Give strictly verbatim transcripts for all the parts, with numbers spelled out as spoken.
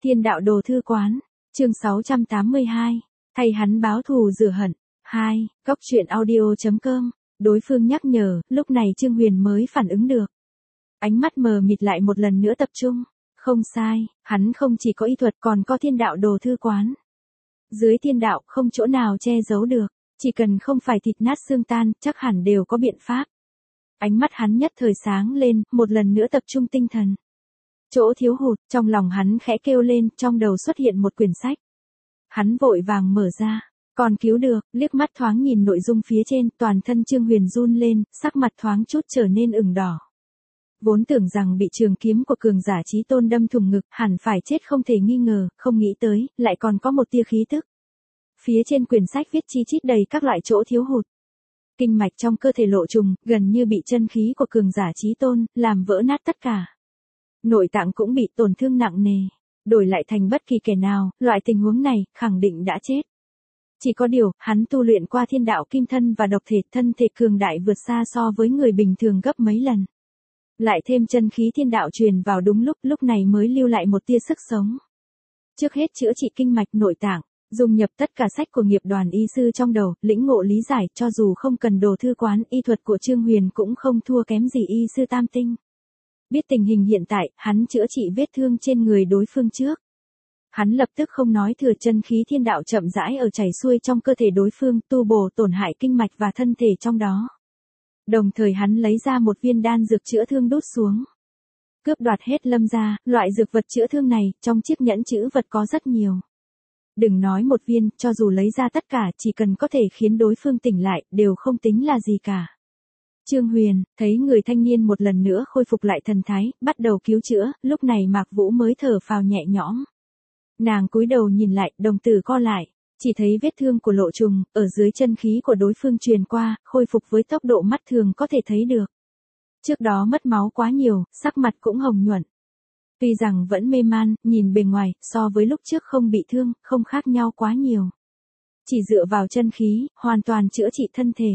Thiên đạo đồ thư quán, chương sáu trăm tám mươi hai, thay hắn báo thù rửa hận. hai, Góc truyện audio chấm com, đối phương nhắc nhở, lúc này Trương Huyền mới phản ứng được. Ánh mắt mờ mịt lại một lần nữa tập trung, không sai, hắn không chỉ có y thuật còn có thiên đạo đồ thư quán. Dưới thiên đạo không chỗ nào che giấu được, chỉ cần không phải thịt nát xương tan, chắc hẳn đều có biện pháp. Ánh mắt hắn nhất thời sáng lên, một lần nữa tập trung tinh thần. Chỗ thiếu hụt, trong lòng hắn khẽ kêu lên, trong đầu xuất hiện một quyển sách. Hắn vội vàng mở ra, còn cứu được, liếc mắt thoáng nhìn nội dung phía trên, toàn thân Trương Huyền run lên, sắc mặt thoáng chút trở nên ửng đỏ. Vốn tưởng rằng bị trường kiếm của cường giả chí tôn đâm thủng ngực, hẳn phải chết không thể nghi ngờ, không nghĩ tới, lại còn có một tia khí tức. Phía trên quyển sách viết chi chít đầy các loại chỗ thiếu hụt. Kinh mạch trong cơ thể Lộ Trùng, gần như bị chân khí của cường giả chí tôn, làm vỡ nát tất cả. Nội tạng cũng bị tổn thương nặng nề. Đổi lại thành bất kỳ kẻ nào, loại tình huống này, khẳng định đã chết. Chỉ có điều, hắn tu luyện qua thiên đạo kim thân và độc thể, thân thể cường đại vượt xa so với người bình thường gấp mấy lần. Lại thêm chân khí thiên đạo truyền vào đúng lúc, lúc này mới lưu lại một tia sức sống. Trước hết chữa trị kinh mạch nội tạng, dung nhập tất cả sách của nghiệp đoàn y sư trong đầu, lĩnh ngộ lý giải, cho dù không cần đồ thư quán, y thuật của Trương Huyền cũng không thua kém gì y sư tam tinh. Biết tình hình hiện tại, hắn chữa trị vết thương trên người đối phương trước. Hắn lập tức không nói thừa chân khí thiên đạo chậm rãi ở chảy xuôi trong cơ thể đối phương, tu bổ tổn hại kinh mạch và thân thể trong đó. Đồng thời hắn lấy ra một viên đan dược chữa thương đút xuống. Cướp đoạt hết lâm ra, loại dược vật chữa thương này, trong chiếc nhẫn chữ vật có rất nhiều. Đừng nói một viên, cho dù lấy ra tất cả, chỉ cần có thể khiến đối phương tỉnh lại, đều không tính là gì cả. Trương Huyền, thấy người thanh niên một lần nữa khôi phục lại thần thái, bắt đầu cứu chữa, lúc này Mạc Vũ mới thở phào nhẹ nhõm. Nàng cúi đầu nhìn lại, đồng tử co lại, chỉ thấy vết thương của Lộ Trùng, ở dưới chân khí của đối phương truyền qua, khôi phục với tốc độ mắt thường có thể thấy được. Trước đó mất máu quá nhiều, sắc mặt cũng hồng nhuận. Tuy rằng vẫn mê man, nhìn bề ngoài, so với lúc trước không bị thương, không khác nhau quá nhiều. Chỉ dựa vào chân khí, hoàn toàn chữa trị thân thể.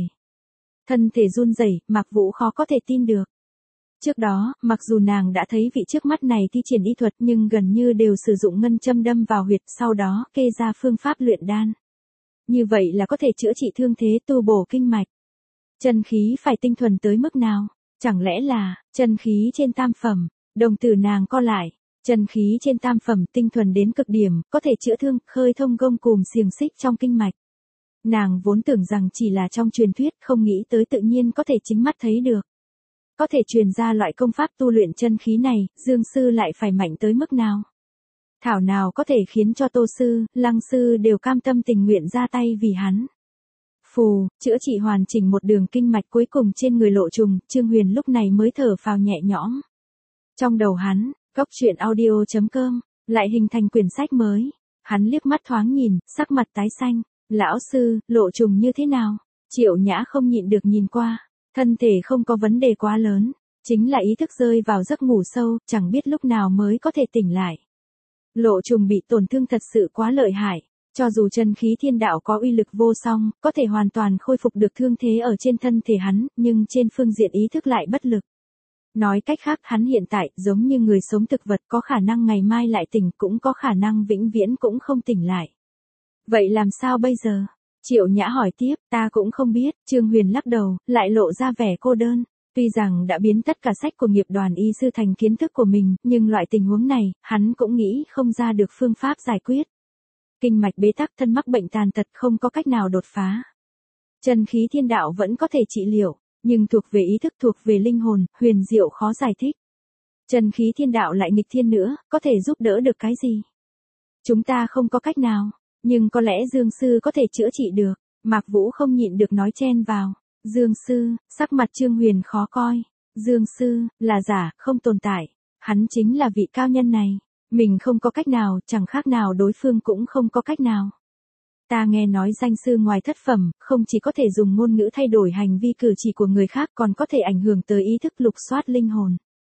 Thân thể run rẩy, Mạc Vũ khó có thể tin được. Trước đó, mặc dù nàng đã thấy vị trước mắt này thi triển y thuật nhưng gần như đều sử dụng ngân châm đâm vào huyệt, sau đó kê ra phương pháp luyện đan. Như vậy là có thể chữa trị thương thế, tu bổ kinh mạch. Chân khí phải tinh thuần tới mức nào? Chẳng lẽ là, chân khí trên tam phẩm? Đồng tử nàng co lại, chân khí trên tam phẩm tinh thuần đến cực điểm, có thể chữa thương, khơi thông gông cùm xiềng xích trong kinh mạch. Nàng vốn tưởng rằng chỉ là trong truyền thuyết, không nghĩ tới tự nhiên có thể chính mắt thấy được. Có thể truyền ra loại công pháp tu luyện chân khí này, Dương sư lại phải mạnh tới mức nào? Thảo nào có thể khiến cho Tô sư, Lăng sư đều cam tâm tình nguyện ra tay vì hắn. Phù, chữa trị hoàn chỉnh một đường kinh mạch cuối cùng trên người Lộ Trùng, Trương Huyền lúc này mới thở phào nhẹ nhõm. Trong đầu hắn, Góc truyện audio chấm com, lại hình thành quyển sách mới. Hắn liếc mắt thoáng nhìn, sắc mặt tái xanh. Lão sư, Lộ Trùng như thế nào? Triệu Nhã không nhịn được nhìn qua. Thân thể không có vấn đề quá lớn. Chính là ý thức rơi vào giấc ngủ sâu, chẳng biết lúc nào mới có thể tỉnh lại. Lộ Trùng bị tổn thương thật sự quá lợi hại. Cho dù chân khí thiên đạo có uy lực vô song, có thể hoàn toàn khôi phục được thương thế ở trên thân thể hắn, nhưng trên phương diện ý thức lại bất lực. Nói cách khác, hắn hiện tại, giống như người sống thực vật, có khả năng ngày mai lại tỉnh, cũng có khả năng vĩnh viễn cũng không tỉnh lại. Vậy làm sao bây giờ? Triệu Nhã hỏi tiếp, ta cũng không biết, Trương Huyền lắc đầu, lại lộ ra vẻ cô đơn. Tuy rằng đã biến tất cả sách của nghiệp đoàn y sư thành kiến thức của mình, nhưng loại tình huống này, hắn cũng nghĩ không ra được phương pháp giải quyết. Kinh mạch bế tắc, thân mắc bệnh tàn tật, không có cách nào đột phá. Chân khí thiên đạo vẫn có thể trị liệu, nhưng thuộc về ý thức, thuộc về linh hồn, huyền diệu khó giải thích. Chân khí thiên đạo lại nghịch thiên nữa, có thể giúp đỡ được cái gì? Chúng ta không có cách nào. Nhưng có lẽ Dương sư có thể chữa trị được. Mạc Vũ không nhịn được nói chen vào. Dương sư, sắc mặt Trương Huyền khó coi. Dương sư, là giả, không tồn tại. Hắn chính là vị cao nhân này. Mình không có cách nào, chẳng khác nào đối phương cũng không có cách nào. Ta nghe nói danh sư ngoài thất phẩm, không chỉ có thể dùng ngôn ngữ thay đổi hành vi cử chỉ của người khác, còn có thể ảnh hưởng tới ý thức, lục soát linh hồn.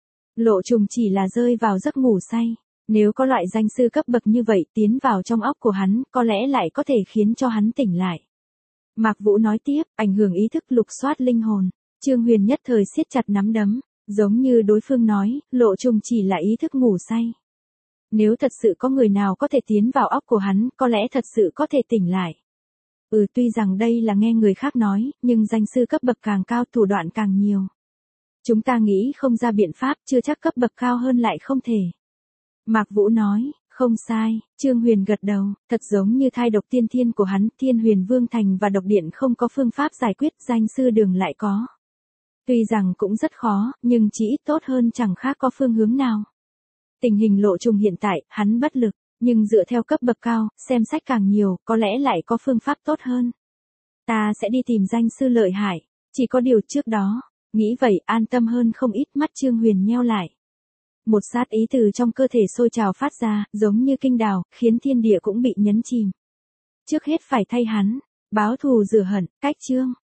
Lộ Trùng chỉ là rơi vào giấc ngủ say. Nếu có loại danh sư cấp bậc như vậy tiến vào trong óc của hắn, có lẽ lại có thể khiến cho hắn tỉnh lại. Mạc Vũ nói tiếp, ảnh hưởng ý thức, lục soát linh hồn. Trương Huyền nhất thời siết chặt nắm đấm, giống như đối phương nói, Lộ Trùng chỉ là ý thức ngủ say. Nếu thật sự có người nào có thể tiến vào óc của hắn, có lẽ thật sự có thể tỉnh lại. Ừ, tuy rằng đây là nghe người khác nói, nhưng danh sư cấp bậc càng cao thủ đoạn càng nhiều. Chúng ta nghĩ không ra biện pháp, chưa chắc cấp bậc cao hơn lại không thể. Mạc Vũ nói, không sai, Trương Huyền gật đầu, thật giống như thai độc tiên thiên của hắn, Thiên Huyền Vương Thành và độc điện không có phương pháp giải quyết, danh sư đường lại có. Tuy rằng cũng rất khó, nhưng chỉ ít tốt hơn chẳng khác có phương hướng nào. Tình hình lộ trùng hiện tại, hắn bất lực, nhưng dựa theo cấp bậc cao, xem sách càng nhiều, có lẽ lại có phương pháp tốt hơn. Ta sẽ đi tìm danh sư lợi hại, chỉ có điều trước đó, nghĩ vậy an tâm hơn không ít, mắt Trương Huyền nheo lại. Một sát ý từ trong cơ thể sôi trào phát ra, giống như kinh đào, khiến thiên địa cũng bị nhấn chìm. Trước hết phải thay hắn, báo thù rửa hận, cách Trương